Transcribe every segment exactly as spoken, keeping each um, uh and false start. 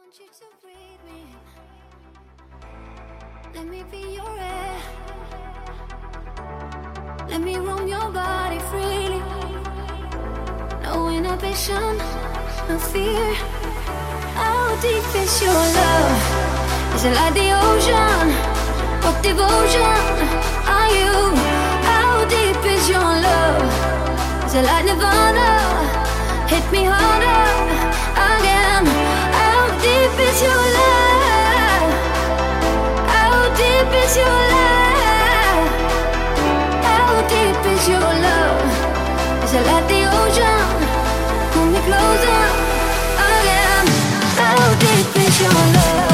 want you to breathe me. Let me be your air. Let me roam your body freely. No inhibition, no fear. How deep is your love? Is it like the ocean? What devotion are you? How deep is your love? Is it like Nirvana? Hit me harder again. How deep is your love? How deep is your love? How deep is your love? Is it like the ocean? Pull me closer again. How deep is your love?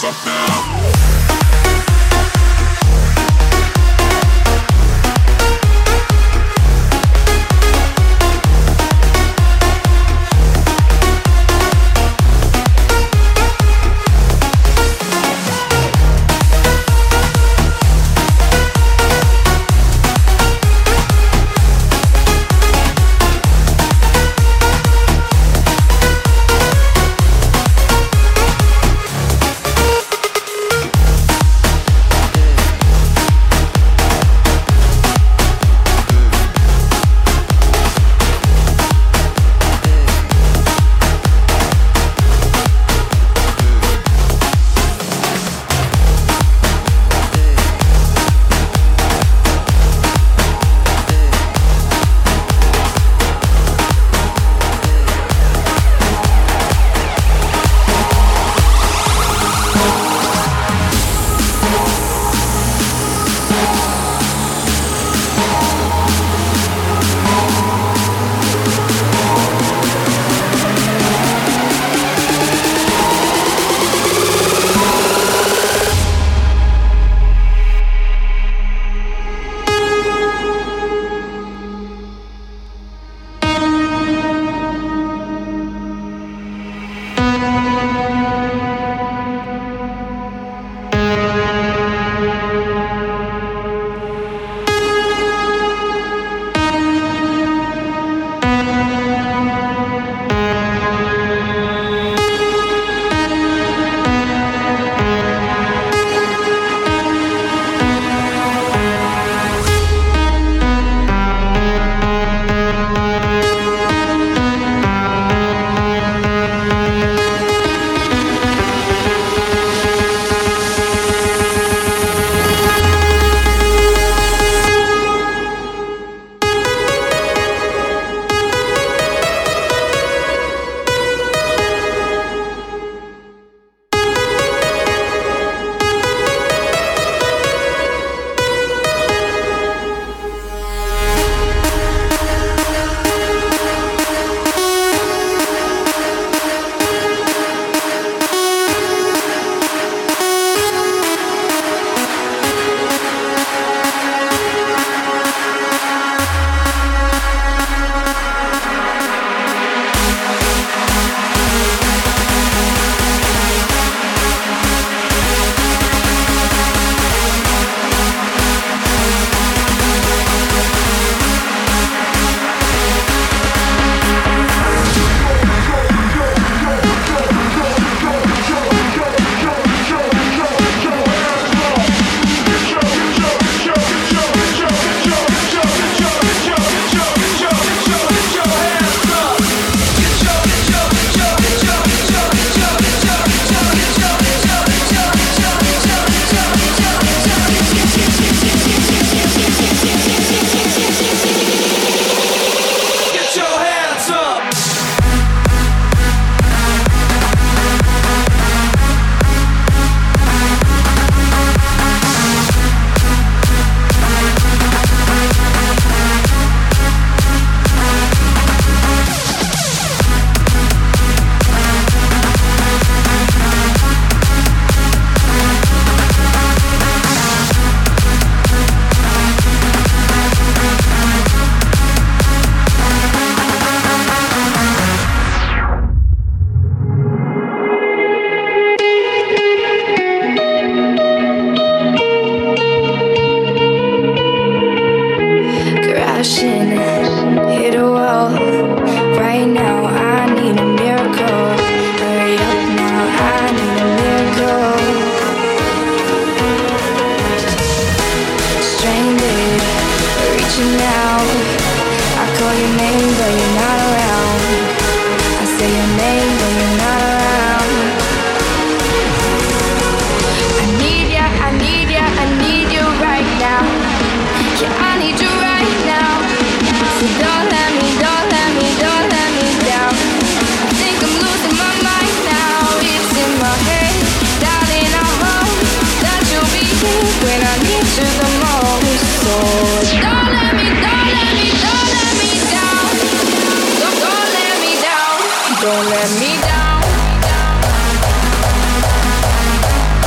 Don't let me down.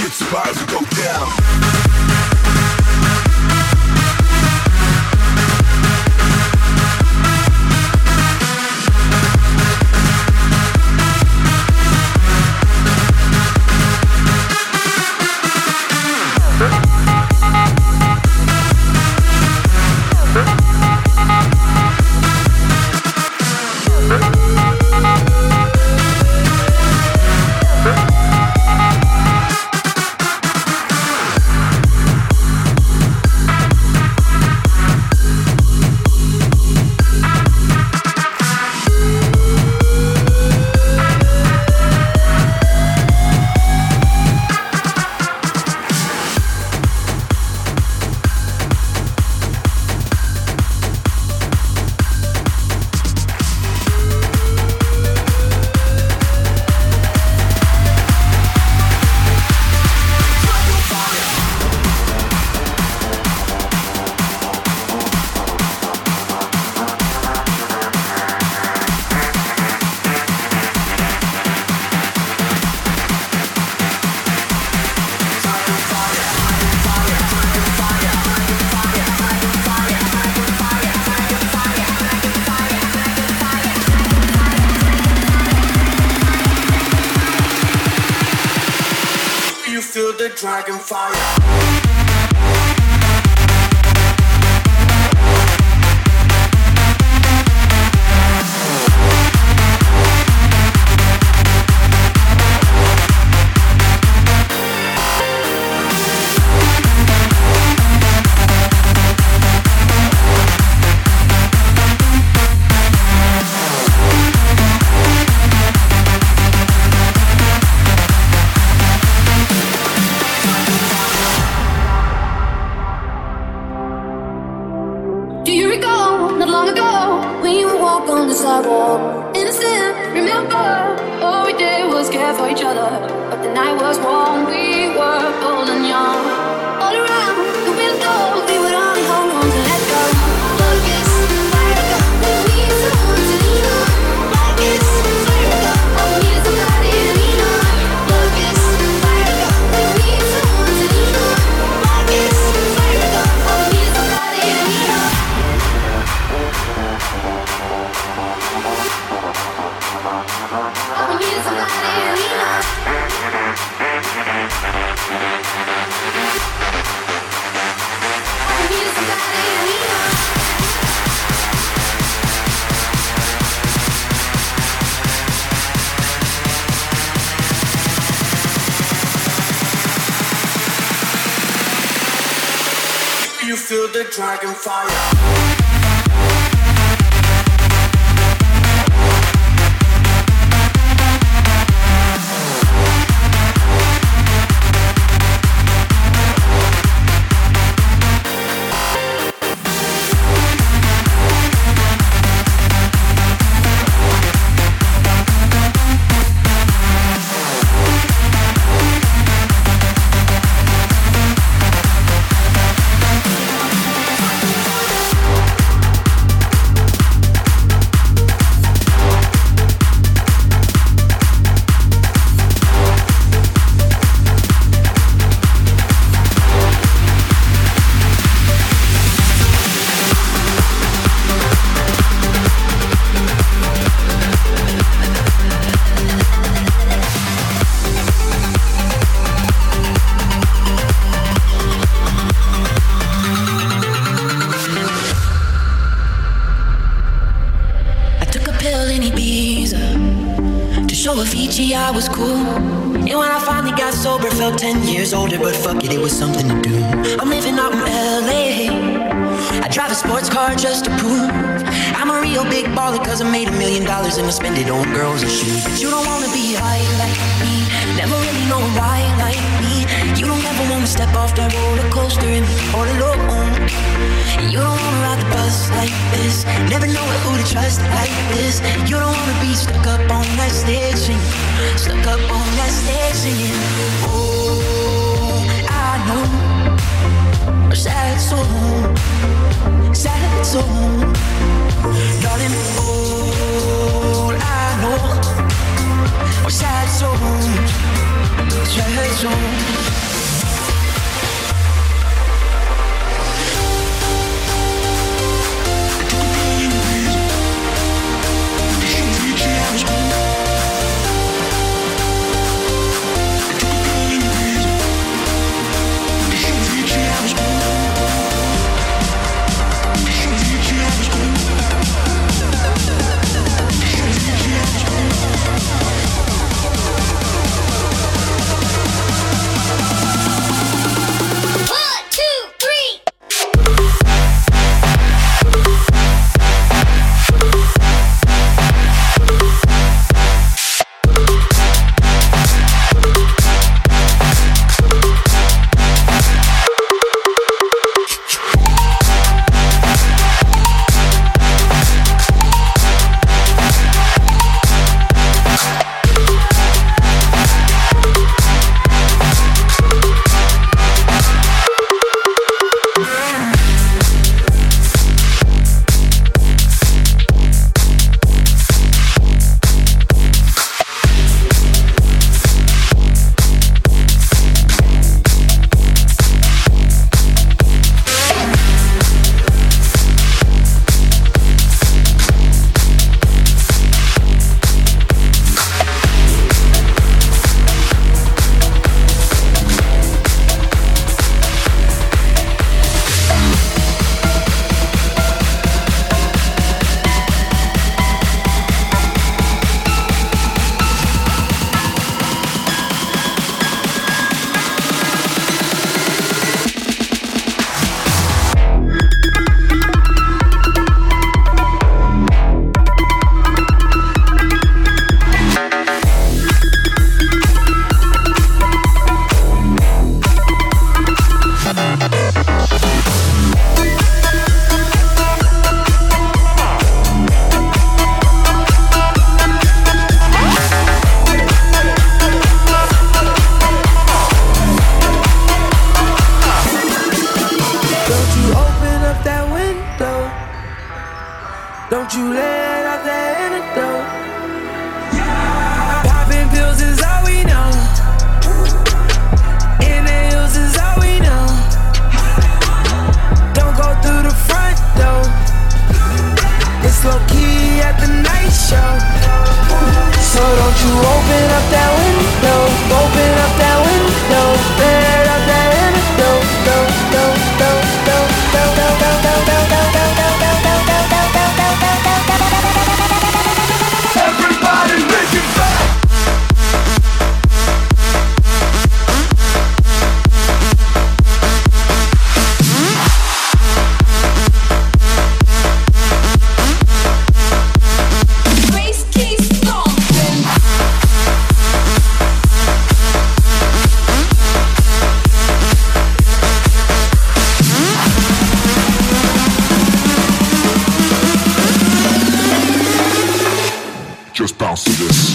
shit's about to go down. Dragon fire. You feel the dragon fire. I was cool, and when I finally got sober, felt ten years older, but fuck it, it was something to do. I'm living out in L A, I drive a sports car just to prove I'm a real big baller, cause I made a million dollars and I spend it on girls and shoes. But you don't wanna be high like me, never really know why like me. You don't ever wanna step off that roller coaster and be all alone. You don't wanna ride the bus like this, never know who to trust like this. You don't wanna be stuck up on that stage singing, stuck up on that stage singing. Oh, I know a sad soul, sad soul, darling. All I know are sad souls, sad zone. Just bounce to this.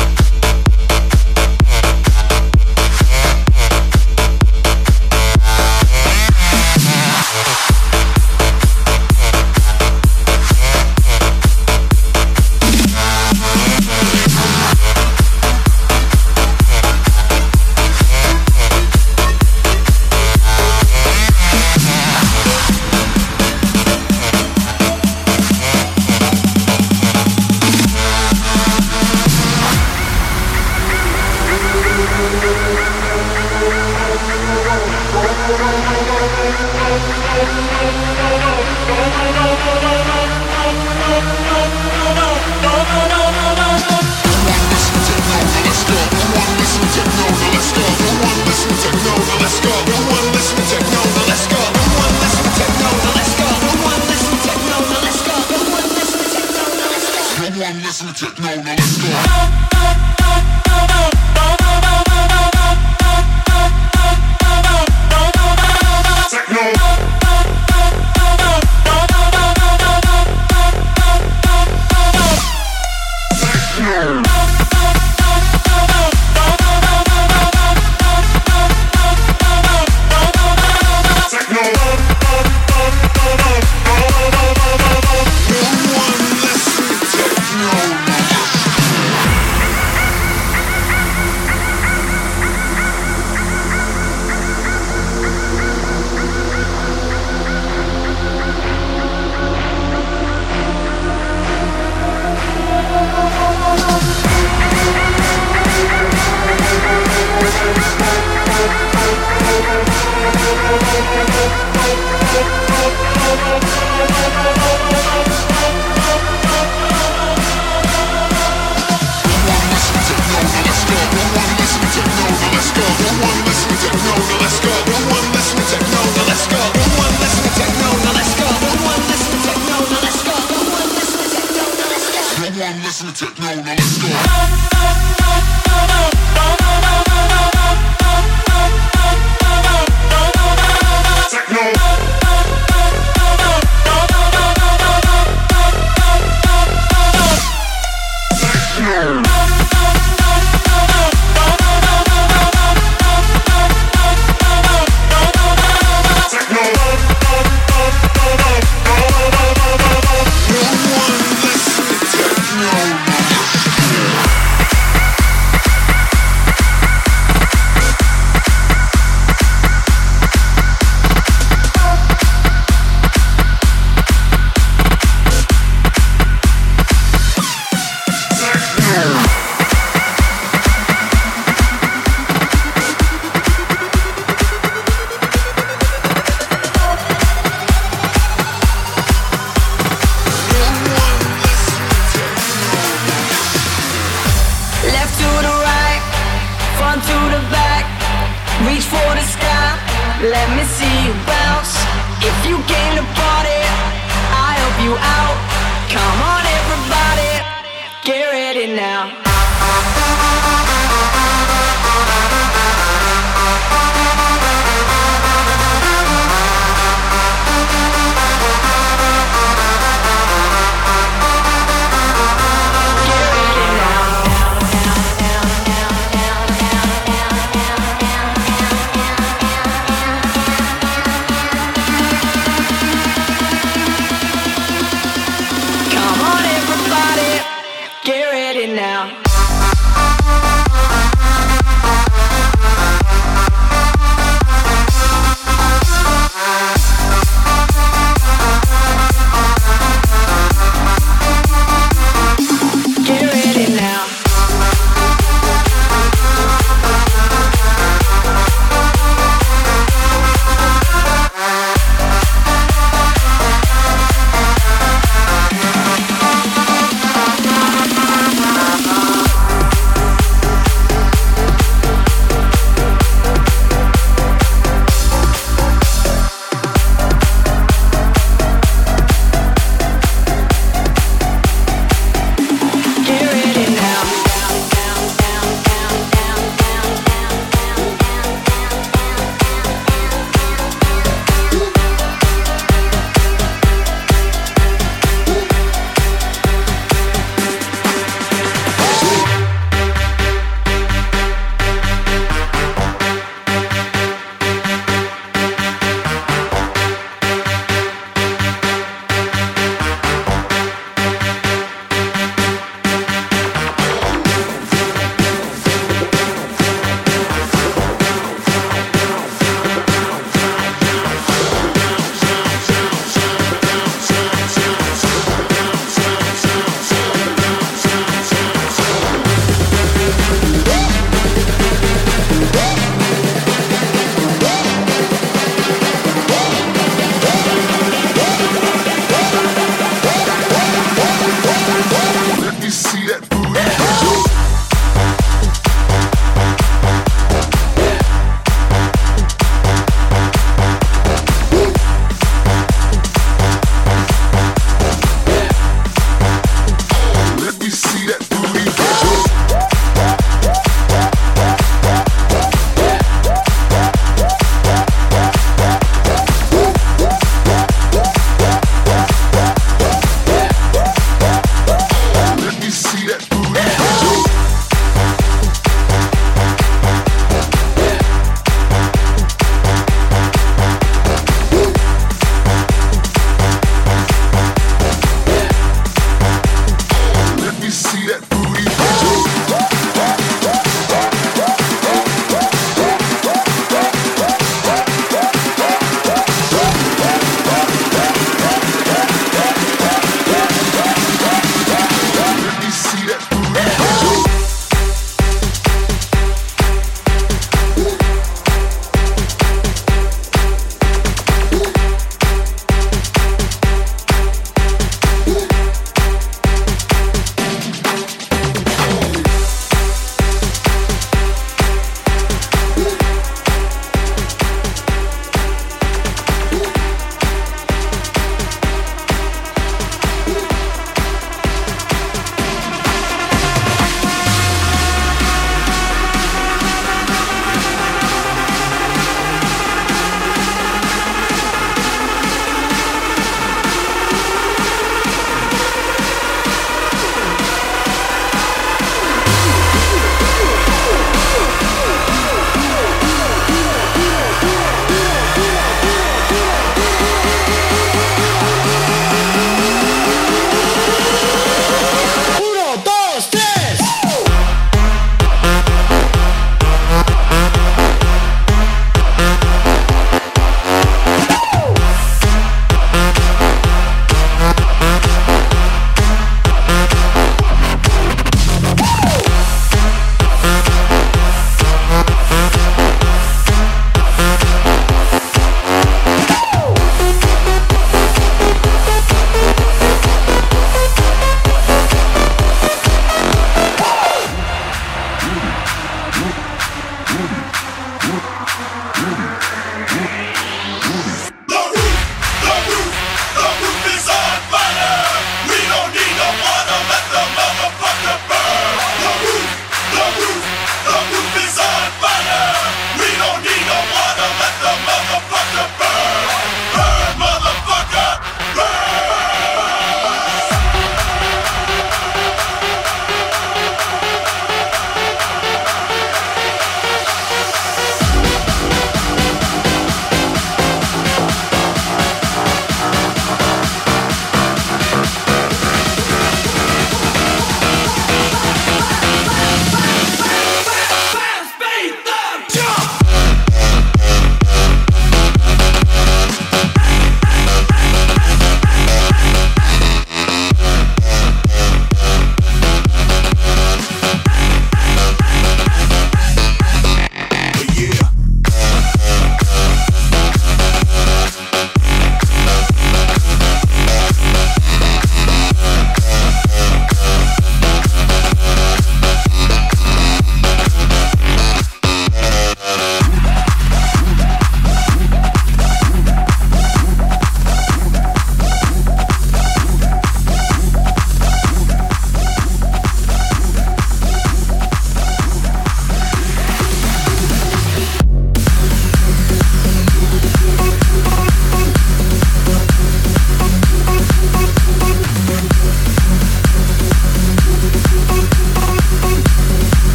Listen to techno, now let's go. Techno. Let me see you bounce. If you came to party, I help you out. Come on everybody, get ready now. Get ready now.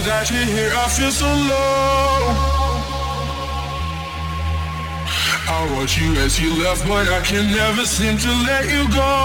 without you here, I feel so low. I watch you as you left, but I can never seem to let you go.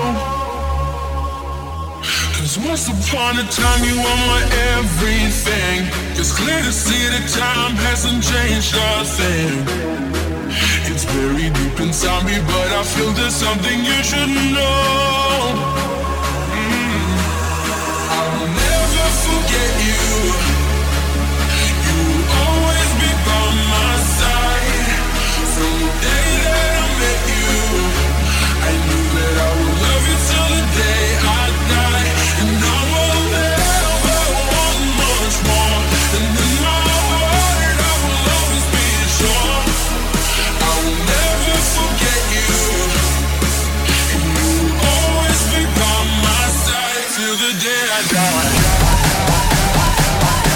Cause once upon a time you were my everything. It's clear to see that time hasn't changed a thing. It's buried deep inside me, but I feel there's something you should know. mm. I will never forget you. You will always be by my side. From the day that I met you, I knew that I would love you till the day I die. And I will never want much more. And in my heart I will always be sure. I will never forget you. And you will always be by my side till the day I die.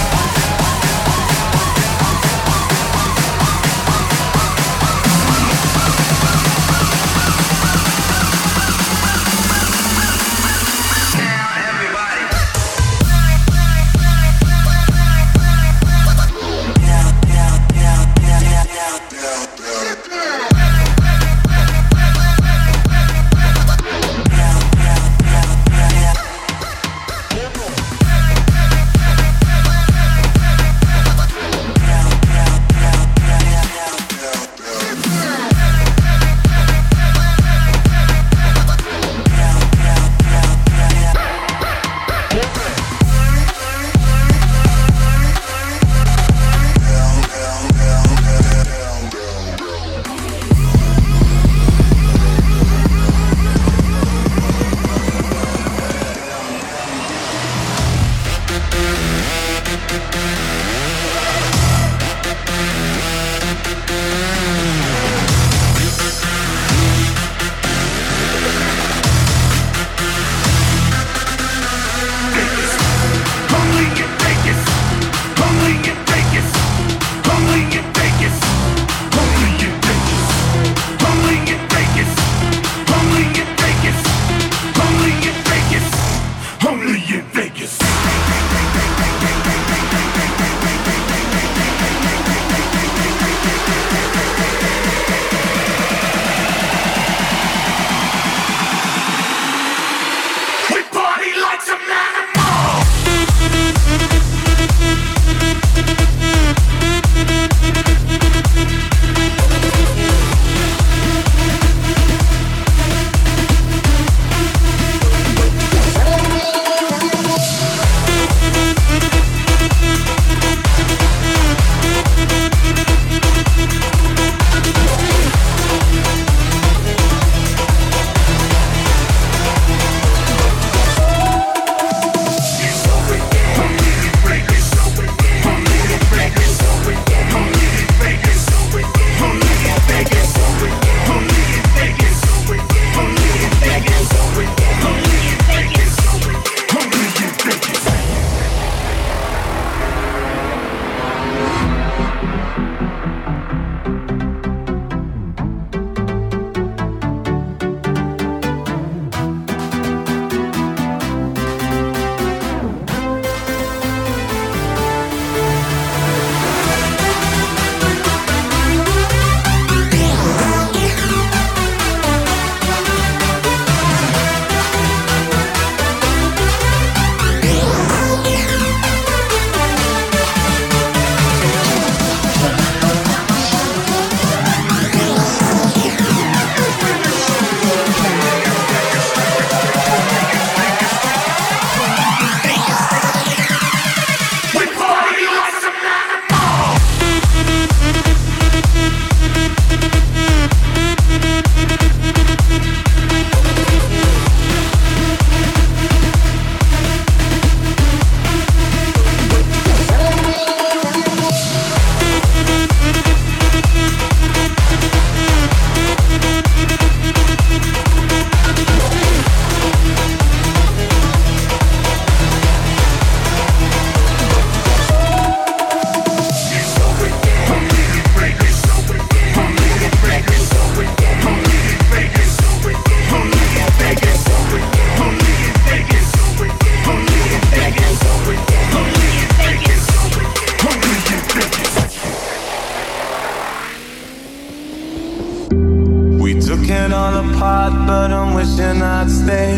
took it all apart, but I'm wishing I'd stay.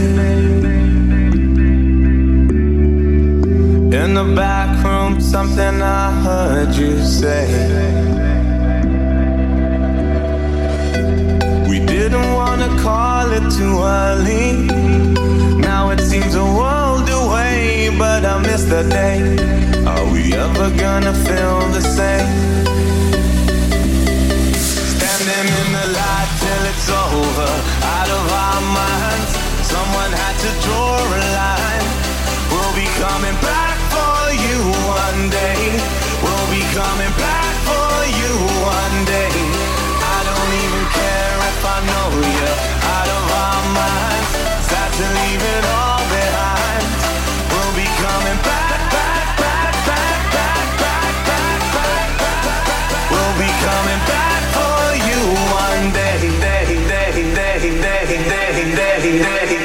In the back room, something I heard you say. We didn't wanna call it too early. Now it seems a world away, but I miss the day. Are we ever gonna feel the same? Standing in the light till it's over, out of our minds. Someone had to draw a line. We'll be coming back for you one day. We'll be coming back for you one day. I don't even care if I know you're out of our minds. Sad to leave it all behind. We'll be coming back, back, back, back, back, back, back, back, back, back. We'll be coming back for you one day, day, day, day, day, day, day, day, day.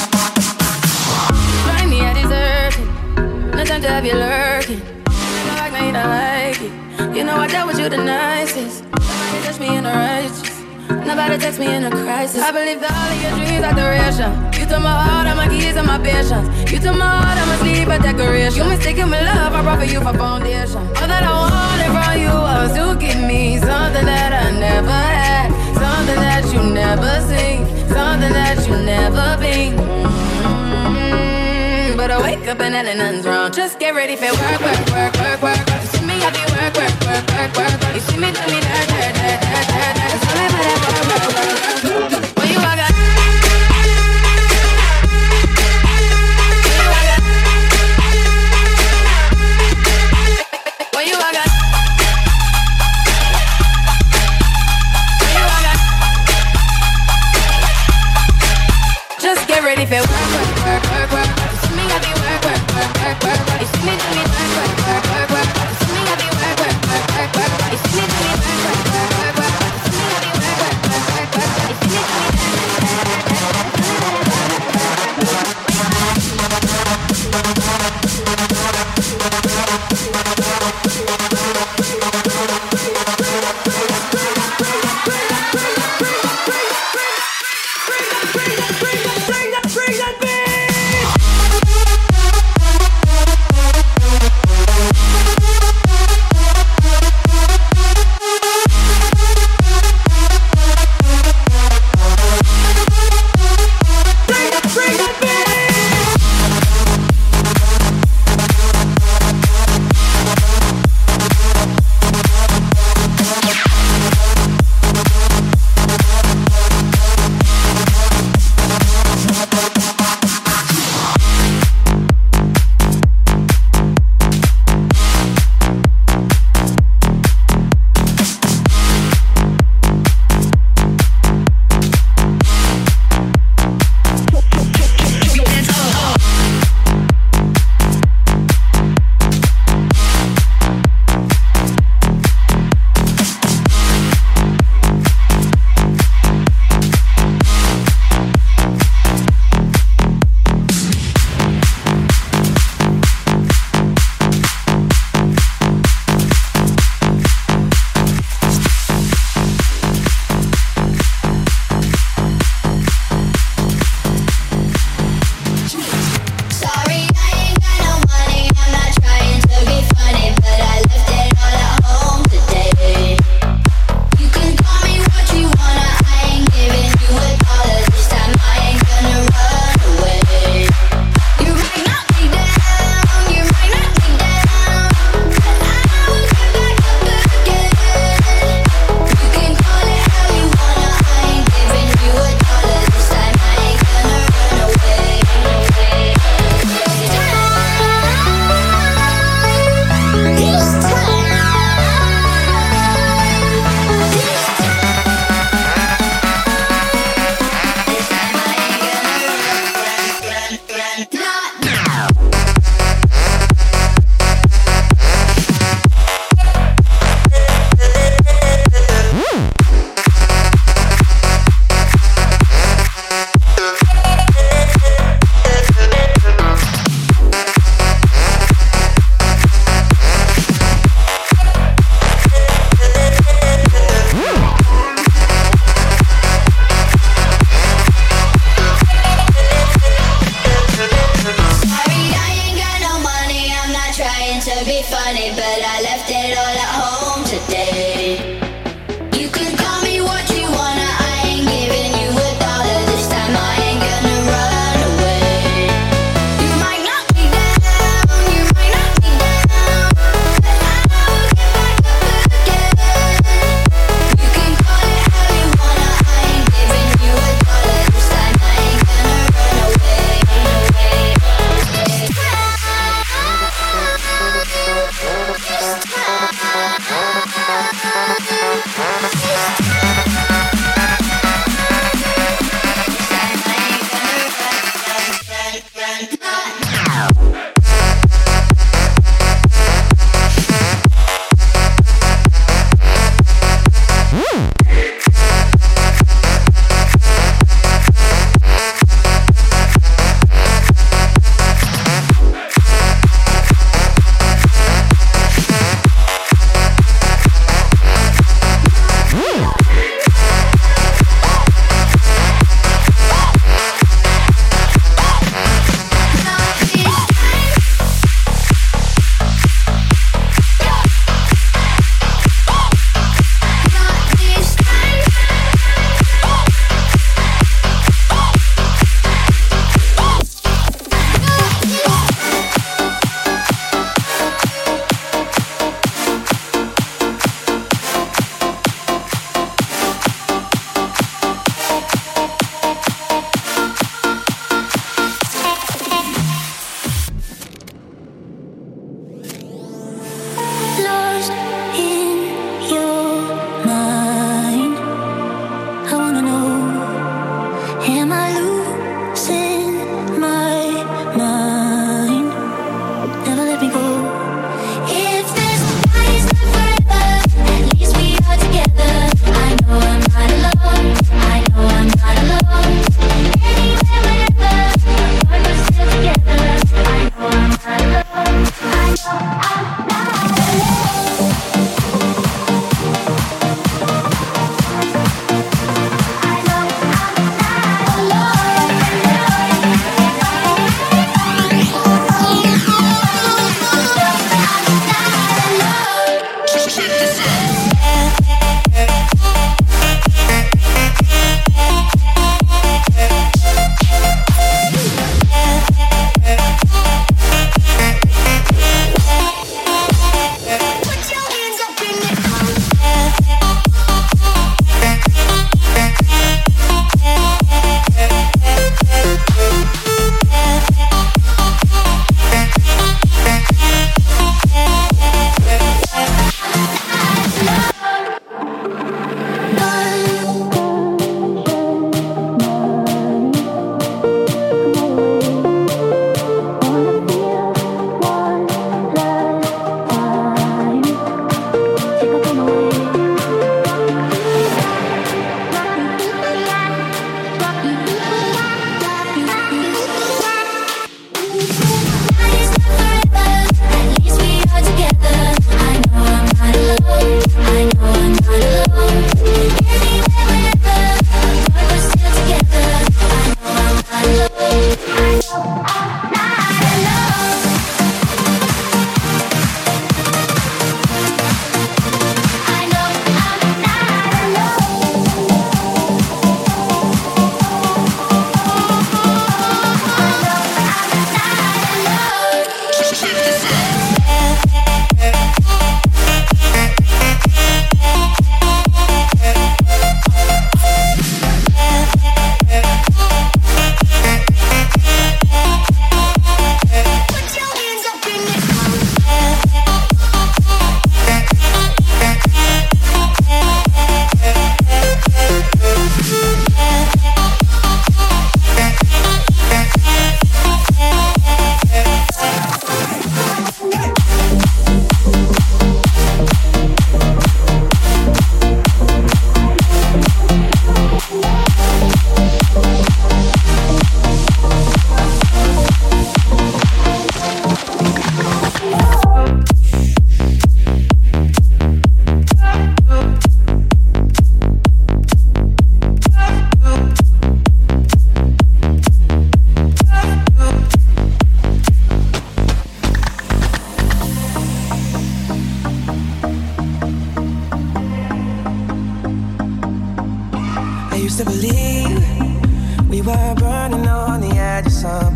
have you lurking. Like ain't I like it. You know I dealt with you the nicest. Nobody touched me in a righteous. Nobody text me in a crisis. I believe that all of your dreams are duration. You took my heart, all my keys, and my patience. You took my heart, I'm asleep, a decoration. You mistaken my love, I brought for you for foundation. All that I wanted from you was to give me something that I never had, something that you never seen, something that you never been. Mm-hmm. But I wake up and hell nothing's wrong. Just get ready for work, work, work, work, work. You see me, I be work, work, work, work, work, work. You see me, do me that, that, that, that, that, that. It's all about that work, work, work, work. When you walk out, when you walk out, when you walk out, just get ready for work, work, work, work, work. You see me, I be work, work, work, work, work, work. You see me, do me work, work, work, work, work. You see me, I be work, work, work, work, work, work. You see me, do me work, work, work, work, work. You see me, I be work, work, work, work, work. You see me, do me Bye.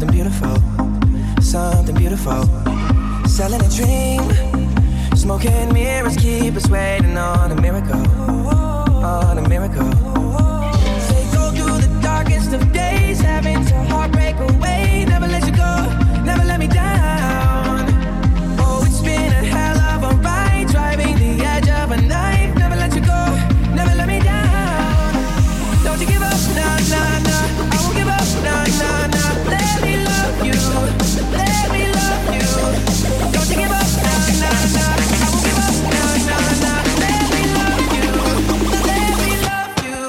something beautiful, something beautiful. Selling a dream, smoking mirrors keep us waiting on a miracle, on a miracle. Say go through the darkest of days, having to heartbreak away. Never let you go, never let me down. Oh, it's been a hell of a ride, driving the edge of a knife. Never let you go, never let me down. Don't you give up, nah, nah, nah. I won't give up, nah, nah, nah. Let me love you, let me love you. Don't you give up, nah, nah, nah. I won't give up, nah, nah, nah. Let me love you, let me love you.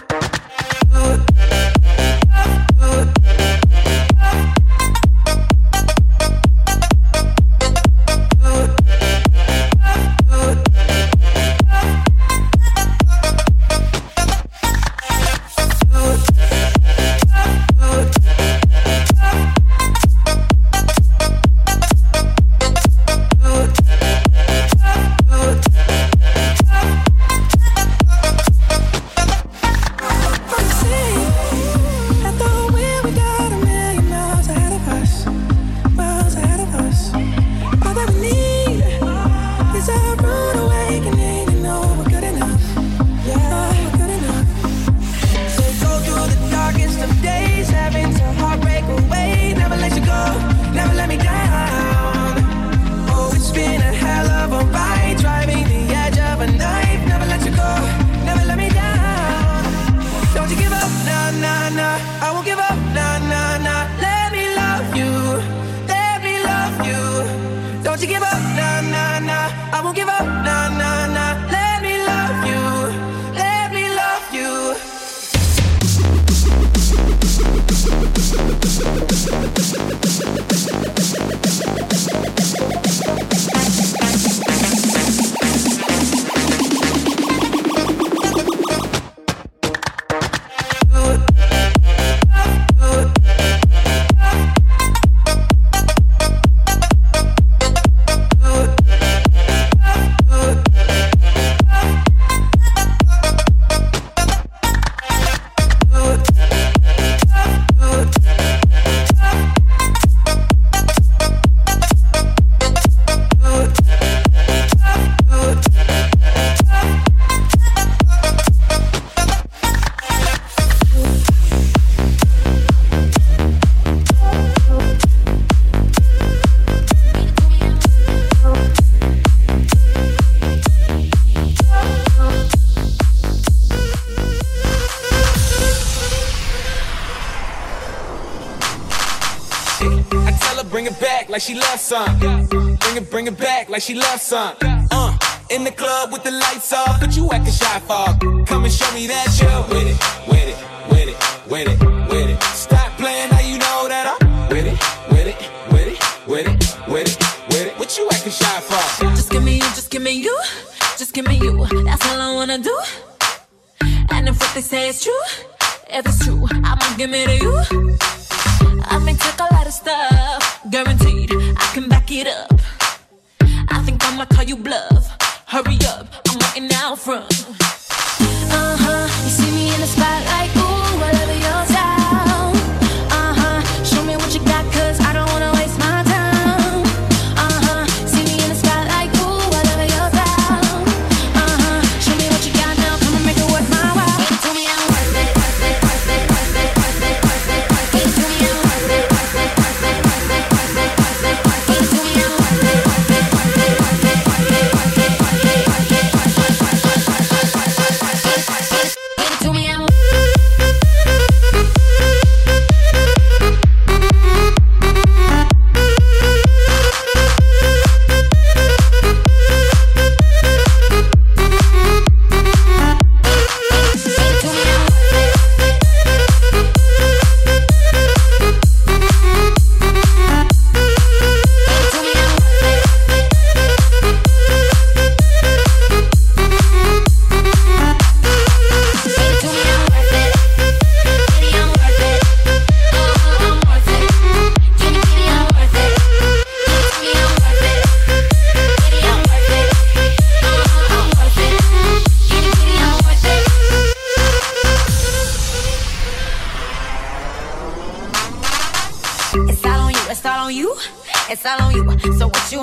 Like she loves some. Bring it, bring it back like she loves some. Uh, in the club with the lights off, but you acting shy for. Come and show me that you're with it, with it, with it, with it, with it. Stop playing, now you know that I'm with it, with it, with it, with it, with it, with it. What you acting shy for? Just give me you, just give me you, just give me you. That's all I wanna do. And if what they say is true, if it's true, I'ma give it to you. I may take a lot of stuff, guaranteed I can back it up. I think I'ma call you bluff. Hurry up, I'm waiting out front. Uh-huh, you see me in the spotlight, ooh, whatever your style. Uh-huh, show me what you got, cause I don't wanna waste my time. Uh-huh, see me in the spotlight, ooh, whatever your style. Uh-huh, show me what you got now, come and make it worth my while. Give it to me, I'm worth it, worth it, worth it, worth it, worth it, worth it, worth it. Give it to me, I'm worth it, worth it, worth it, worth it, worth it, worth it, worth it. Give it to me, I'm worth it, worth it, worth it, worth it, worth it, worth it, worth it, worth it, worth it, worth it, worth it, worth it, worth it, worth it, worth it, worth it. Give it to me, I'm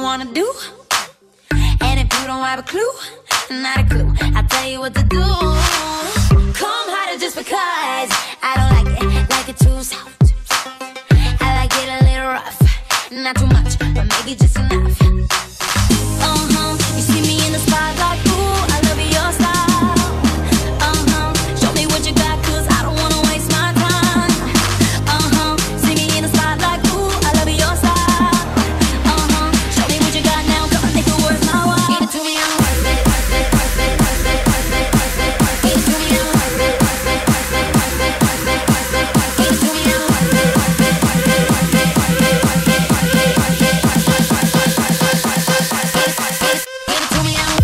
wanna do. And if you don't have a clue, not a clue, I'll tell you what to do. Come harder just because I don't like it, like it too soft. I like it a little rough, not too much, but maybe just enough. Uh-huh, you see me in the spotlight, ooh, I love your style. Uh-huh, show me what you got, cause I don't wanna waste my time. Uh-huh, see me in the spotlight, ooh, I love your style. Uh-huh, show me what you got now, come on, make it worth my while. Give it to me, I'm worth it, worth it, worth it, worth it, worth it, worth it. Give it to me, I'm worth it, worth it, worth it, worth it, worth it, worth it. Give it to me, I'm worth it, worth it, worth it, worth it, worth it, worth it, worth it, worth it, worth it, worth it, worth it, worth it, worth it. Give it to me, I'm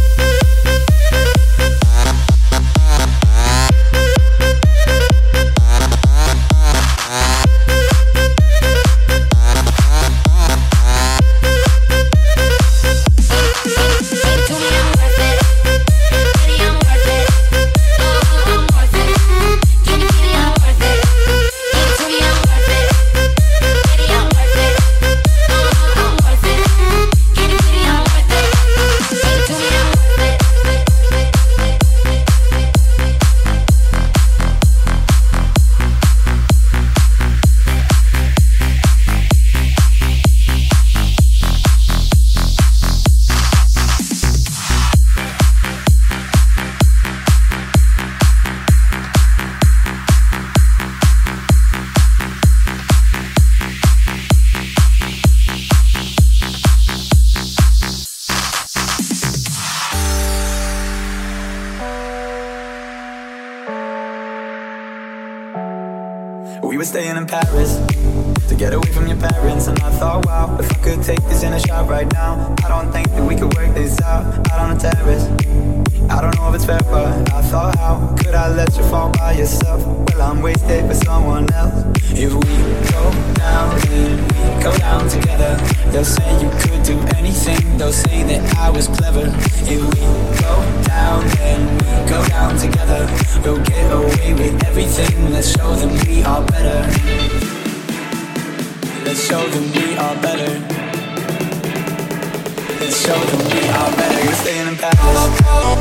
We were staying in Paris to get away from your parents, and I thought, wow, if I could take this in a shot right now, I don't think that we could work this out out on the terrace. I don't know if it's fair, but I thought, how could I let you fall by yourself? Well, I'm wasted with someone else. If we go down, then we go down together. They'll say you could do anything, they'll say that I was clever. If we go down, then we go down together. We'll get away with everything, let's show them we are better. Let's show them we are better. Let's show them we are better. You're staying in Paris.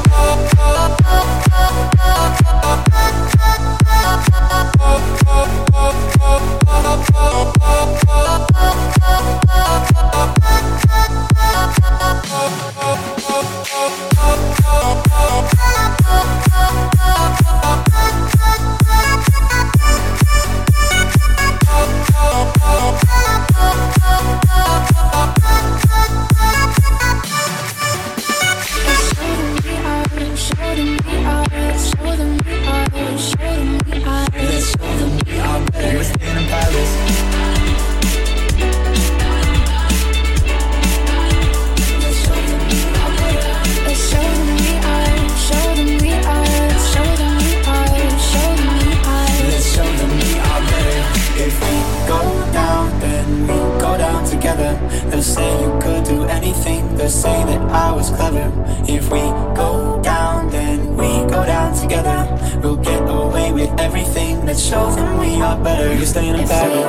They'll say you could do anything, they'll say that I was clever. If we go down, then we go down together. We'll get away with everything, let's show them we are better. You're staying in Paris.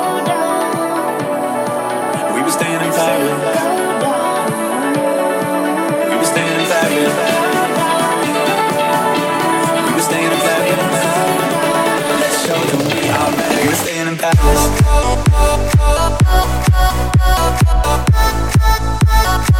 We were staying in Paris. We were staying in Paris. We were staying in Paris. Let's show them we are better. You're staying in Paris.